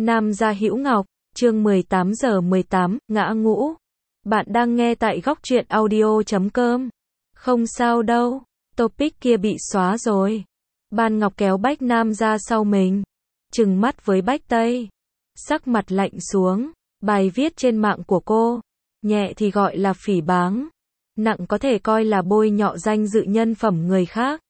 Nam gia Hữu Ngọc, chương 18:18, ngã ngũ. Bạn đang nghe tại góc truyện audio.com. Không sao đâu, topic kia bị xóa rồi. Ban Ngọc kéo Bách Nam ra sau mình, trừng mắt với Bách Tây. Sắc mặt lạnh xuống, bài viết trên mạng của cô, nhẹ thì gọi là phỉ báng, nặng có thể coi là bôi nhọ danh dự nhân phẩm người khác.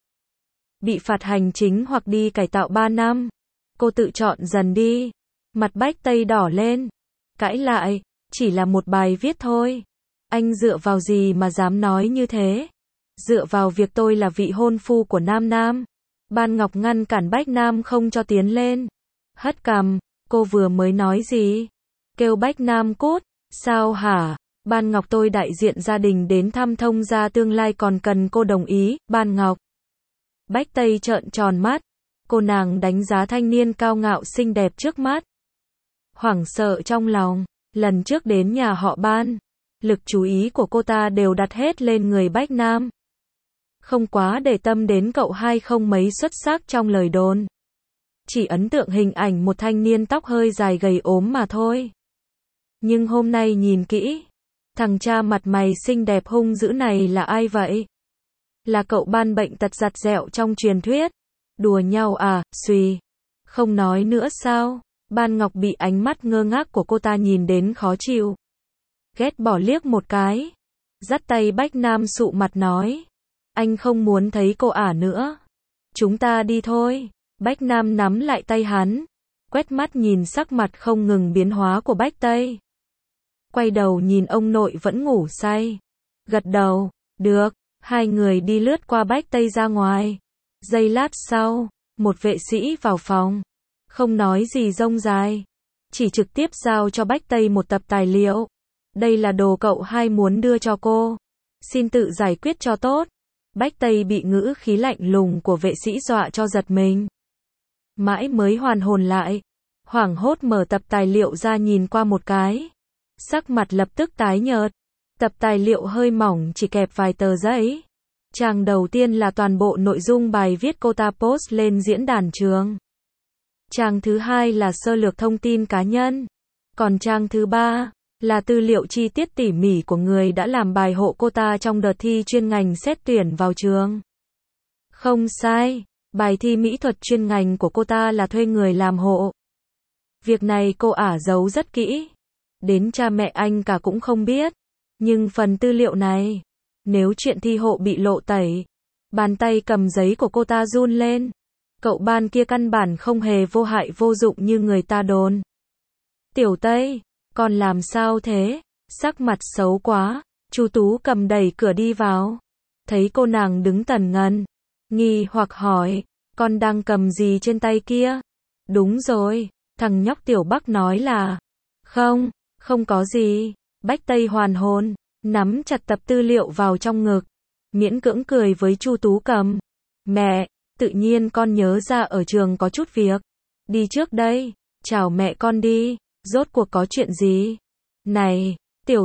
Bị phạt hành chính hoặc đi cải tạo 3 năm. Cô tự chọn dần đi. Mặt Bách Tây đỏ lên. Cãi lại, chỉ là một bài viết thôi. Anh dựa vào gì mà dám nói như thế? Dựa vào việc tôi là vị hôn phu của Nam Nam. Ban Ngọc ngăn cản Bách Nam không cho tiến lên. Hất cằm, cô vừa mới nói gì? Kêu Bách Nam cút, sao hả? Ban Ngọc tôi đại diện gia đình đến thăm thông gia tương lai còn cần cô đồng ý, Ban Ngọc. Bách Tây trợn tròn mắt. Cô nàng đánh giá thanh niên cao ngạo xinh đẹp trước mắt. Hoảng sợ trong lòng, lần trước đến nhà họ Ban, lực chú ý của cô ta đều đặt hết lên người Bách Nam. Không quá để tâm đến cậu hai không mấy xuất sắc trong lời đồn. Chỉ ấn tượng hình ảnh một thanh niên tóc hơi dài gầy ốm mà thôi. Nhưng hôm nay nhìn kỹ, thằng cha mặt mày xinh đẹp hung dữ này là ai vậy? Là cậu Ban bệnh tật giặt dẹo trong truyền thuyết. Đùa nhau à, suy. Không nói nữa sao? Ban Ngọc bị ánh mắt ngơ ngác của cô ta nhìn đến khó chịu. Ghét bỏ liếc một cái. Dắt tay Bách Nam sụ mặt nói. Anh không muốn thấy cô ả nữa. Chúng ta đi thôi. Bách Nam nắm lại tay hắn. Quét mắt nhìn sắc mặt không ngừng biến hóa của Bách Tây. Quay đầu nhìn ông nội vẫn ngủ say. Gật đầu, được. Hai người đi lướt qua Bách Tây ra ngoài. Giây lát sau, một vệ sĩ vào phòng. Không nói gì rông dài. Chỉ trực tiếp giao cho Bách Tây một tập tài liệu. Đây là đồ cậu hai muốn đưa cho cô. Xin tự giải quyết cho tốt. Bách Tây bị ngữ khí lạnh lùng của vệ sĩ dọa cho giật mình. Mãi mới hoàn hồn lại. Hoảng hốt mở tập tài liệu ra nhìn qua một cái. Sắc mặt lập tức tái nhợt. Tập tài liệu hơi mỏng chỉ kẹp vài tờ giấy. Trang đầu tiên là toàn bộ nội dung bài viết cô ta post lên diễn đàn trường. Trang thứ hai là sơ lược thông tin cá nhân. Còn trang thứ ba là tư liệu chi tiết tỉ mỉ của người đã làm bài hộ cô ta trong đợt thi chuyên ngành xét tuyển vào trường. Không sai, bài thi mỹ thuật chuyên ngành của cô ta là thuê người làm hộ. Việc này cô ả giấu rất kỹ. Đến cha mẹ anh cả cũng không biết. Nhưng phần tư liệu này, nếu chuyện thi hộ bị lộ tẩy, bàn tay cầm giấy của cô ta run lên. Cậu Ban kia căn bản không hề vô hại vô dụng như người ta đồn. Tiểu Tây, con làm sao thế? Sắc mặt xấu quá. Chu Tú cầm đẩy cửa đi vào. Thấy cô nàng đứng tần ngần, nghi hoặc hỏi, con đang cầm gì trên tay kia? Đúng rồi, thằng nhóc Tiểu Bắc nói là, không có gì. Bách Tây hoàn hồn, nắm chặt tập tư liệu vào trong ngực, miễn cưỡng cười với Chu Tú cầm. Mẹ, tự nhiên con nhớ ra ở trường có chút việc. Đi trước đây, chào mẹ con đi, rốt cuộc có chuyện gì? Này, Tiểu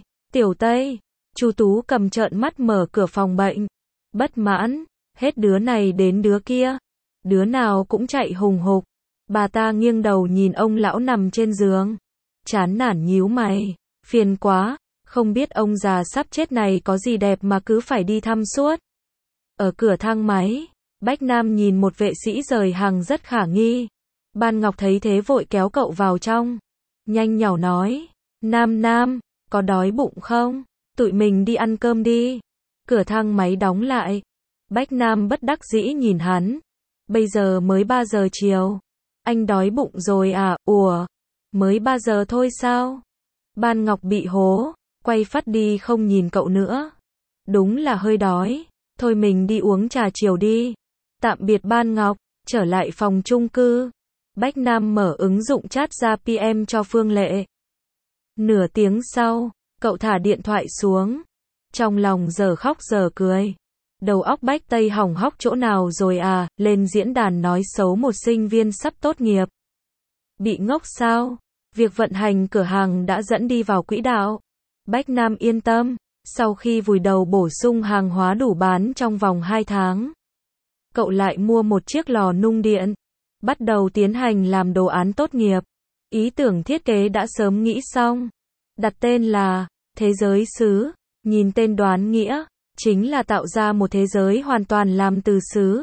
Tây, Chu Tú cầm trợn mắt mở cửa phòng bệnh. Bất mãn, hết đứa này đến đứa kia. Đứa nào cũng chạy hùng hục. Bà ta nghiêng đầu nhìn ông lão nằm trên giường. Chán nản nhíu mày, phiền quá, không biết ông già sắp chết này có gì đẹp mà cứ phải đi thăm suốt. Ở cửa thang máy, Bách Nam nhìn một vệ sĩ rời hàng rất khả nghi. Ban Ngọc thấy thế vội kéo cậu vào trong. Nhanh nhảu nói, Nam, có đói bụng không? Tụi mình đi ăn cơm đi. Cửa thang máy đóng lại. Bách Nam bất đắc dĩ nhìn hắn. Bây giờ mới 3 giờ chiều. Anh đói bụng rồi à? Ủa, mới 3 giờ thôi sao? Ban Ngọc bị hố, quay phát đi không nhìn cậu nữa. Đúng là hơi đói. Thôi mình đi uống trà chiều đi. Tạm biệt Ban Ngọc, trở lại phòng chung cư. Bách Nam mở ứng dụng chat ra PM cho Phương Lệ. Nửa tiếng sau, cậu thả điện thoại xuống. Trong lòng giờ khóc giờ cười. Đầu óc Bách Tây hỏng hóc chỗ nào rồi à, lên diễn đàn nói xấu một sinh viên sắp tốt nghiệp. Bị ngốc sao? Việc vận hành cửa hàng đã dẫn đi vào quỹ đạo. Bách Nam yên tâm, sau khi vùi đầu bổ sung hàng hóa đủ bán trong vòng 2 tháng. Cậu lại mua một chiếc lò nung điện, bắt đầu tiến hành làm đồ án tốt nghiệp. Ý tưởng thiết kế đã sớm nghĩ xong. Đặt tên là Thế giới sứ. Nhìn tên đoán nghĩa, chính là tạo ra một thế giới hoàn toàn làm từ sứ.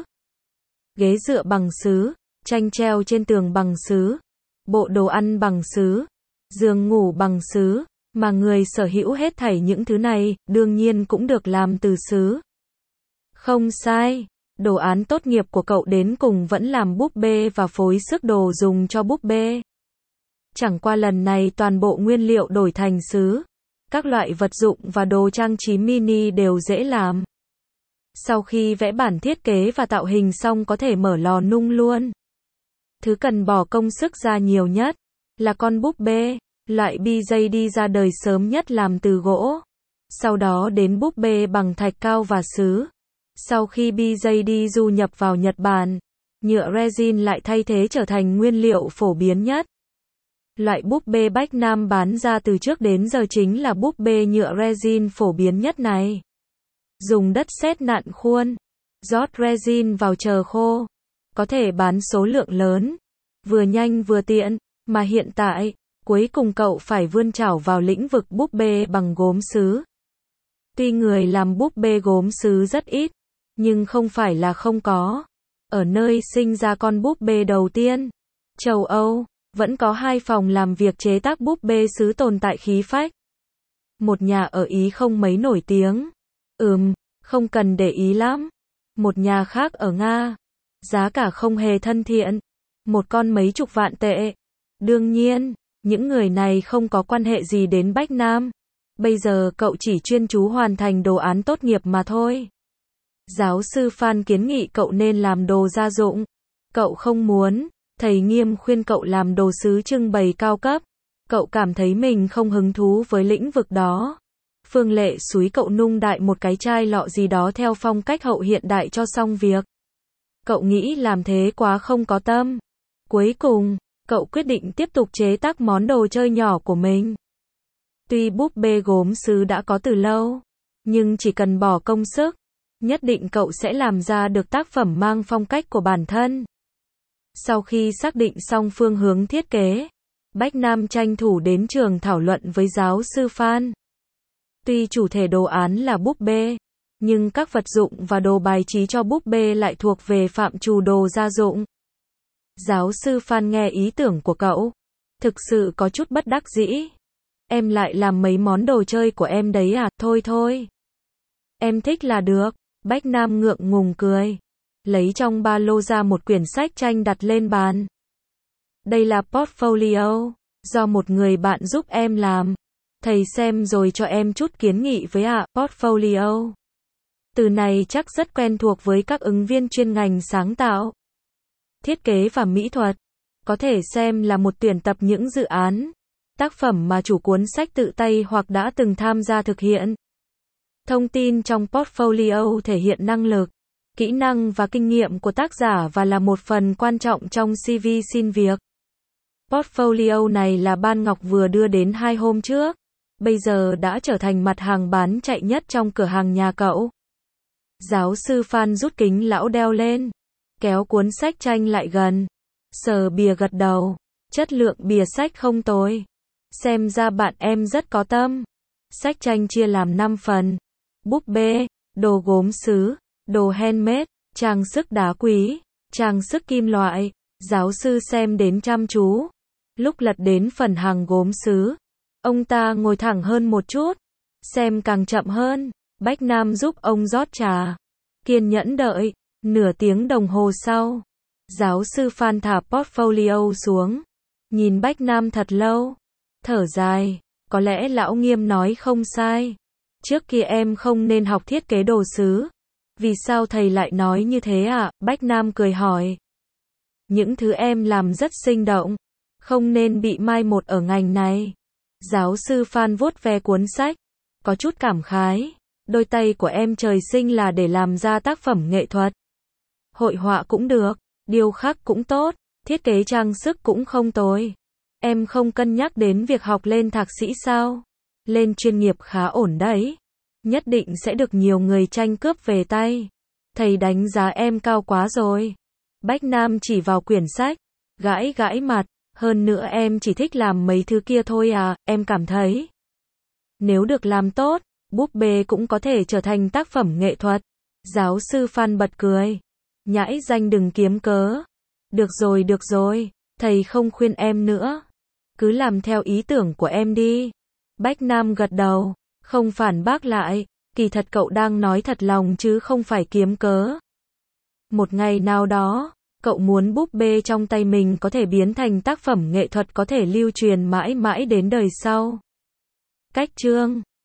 Ghế dựa bằng sứ, tranh treo trên tường bằng sứ, bộ đồ ăn bằng sứ, giường ngủ bằng sứ, mà người sở hữu hết thảy những thứ này, đương nhiên cũng được làm từ sứ. Không sai, đồ án tốt nghiệp của cậu đến cùng vẫn làm búp bê và phối sức đồ dùng cho búp bê. Chẳng qua lần này toàn bộ nguyên liệu đổi thành sứ. Các loại vật dụng và đồ trang trí mini đều dễ làm. Sau khi vẽ bản thiết kế và tạo hình xong có thể mở lò nung luôn. Thứ cần bỏ công sức ra nhiều nhất là con búp bê, loại BJD ra đời sớm nhất làm từ gỗ. Sau đó đến búp bê bằng thạch cao và sứ. Sau khi BJD du nhập vào Nhật Bản, nhựa resin lại thay thế trở thành nguyên liệu phổ biến nhất. Loại búp bê Bách Nam bán ra từ trước đến giờ chính là búp bê nhựa resin phổ biến nhất này. Dùng đất sét nặn khuôn, rót resin vào chờ khô. Có thể bán số lượng lớn, vừa nhanh vừa tiện, mà hiện tại, cuối cùng cậu phải vươn chảo vào lĩnh vực búp bê bằng gốm sứ. Tuy người làm búp bê gốm sứ rất ít, nhưng không phải là không có. Ở nơi sinh ra con búp bê đầu tiên, châu Âu, vẫn có 2 phòng làm việc chế tác búp bê sứ tồn tại khí phách. Một nhà ở Ý không mấy nổi tiếng. Không cần để ý lắm. Một nhà khác ở Nga. Giá cả không hề thân thiện. Một con mấy chục vạn tệ. Đương nhiên, những người này không có quan hệ gì đến Bách Nam. Bây giờ cậu chỉ chuyên chú hoàn thành đồ án tốt nghiệp mà thôi. Giáo sư Phan kiến nghị cậu nên làm đồ gia dụng. Cậu không muốn. Thầy Nghiêm khuyên cậu làm đồ sứ trưng bày cao cấp. Cậu cảm thấy mình không hứng thú với lĩnh vực đó. Phương Lệ xúi cậu nung đại một cái chai lọ gì đó theo phong cách hậu hiện đại cho xong việc. Cậu nghĩ làm thế quá không có tâm. Cuối cùng, cậu quyết định tiếp tục chế tác món đồ chơi nhỏ của mình. Tuy búp bê gốm sứ đã có từ lâu, nhưng chỉ cần bỏ công sức, nhất định cậu sẽ làm ra được tác phẩm mang phong cách của bản thân. Sau khi xác định xong phương hướng thiết kế, Bách Nam tranh thủ đến trường thảo luận với giáo sư Phan. Tuy chủ thể đồ án là búp bê, nhưng các vật dụng và đồ bài trí cho búp bê lại thuộc về phạm trù đồ gia dụng. Giáo sư Phan nghe ý tưởng của cậu, thực sự có chút bất đắc dĩ. Em lại làm mấy món đồ chơi của em đấy à? Thôi thôi. Em thích là được. Bách Nam ngượng ngùng cười. Lấy trong ba lô ra một quyển sách tranh đặt lên bàn. Đây là portfolio, do một người bạn giúp em làm. Thầy xem rồi cho em chút kiến nghị với ạ. Portfolio. Từ này chắc rất quen thuộc với các ứng viên chuyên ngành sáng tạo, thiết kế và mỹ thuật. Có thể xem là một tuyển tập những dự án, tác phẩm mà chủ cuốn sách tự tay hoặc đã từng tham gia thực hiện. Thông tin trong portfolio thể hiện năng lực, kỹ năng và kinh nghiệm của tác giả và là một phần quan trọng trong CV xin việc. Portfolio này là Ban Ngọc vừa đưa đến 2 hôm trước, bây giờ đã trở thành mặt hàng bán chạy nhất trong cửa hàng nhà cậu. Giáo sư Phan rút kính lão đeo lên, kéo cuốn sách tranh lại gần, sờ bìa gật đầu, chất lượng bìa sách không tồi. Xem ra bạn em rất có tâm. Sách tranh chia làm 5 phần. Búp bê, đồ gốm sứ, đồ handmade, trang sức đá quý, trang sức kim loại. Giáo sư xem đến chăm chú. Lúc lật đến phần hàng gốm sứ, ông ta ngồi thẳng hơn một chút, xem càng chậm hơn. Bách Nam giúp ông rót trà, kiên nhẫn đợi. Nửa tiếng đồng hồ sau, giáo sư Phan thả portfolio xuống, nhìn Bách Nam thật lâu, thở dài, có lẽ lão Nghiêm nói không sai. Trước kia em không nên học thiết kế đồ sứ. Vì sao thầy lại nói như thế ạ? Bách Nam cười hỏi. Những thứ em làm rất sinh động, không nên bị mai một ở ngành này. Giáo sư Phan vuốt ve cuốn sách, có chút cảm khái. Đôi tay của em trời sinh là để làm ra tác phẩm nghệ thuật. Hội họa cũng được, điêu khắc cũng tốt, thiết kế trang sức cũng không tồi. Em không cân nhắc đến việc học lên thạc sĩ sao? Lên chuyên nghiệp khá ổn đấy. Nhất định sẽ được nhiều người tranh cướp về tay. Thầy đánh giá em cao quá rồi. Bách Nam chỉ vào quyển sách, gãi gãi mặt, Hơn nữa em chỉ thích làm mấy thứ kia thôi à, em cảm thấy. Nếu được làm tốt, búp bê cũng có thể trở thành tác phẩm nghệ thuật. Giáo sư Phan bật cười. Nhãi danh đừng kiếm cớ. Được rồi, thầy không khuyên em nữa. Cứ làm theo ý tưởng của em đi. Bách Nam gật đầu, không phản bác lại, kỳ thật cậu đang nói thật lòng chứ không phải kiếm cớ. Một ngày nào đó, cậu muốn búp bê trong tay mình có thể biến thành tác phẩm nghệ thuật có thể lưu truyền mãi mãi đến đời sau. Cách chương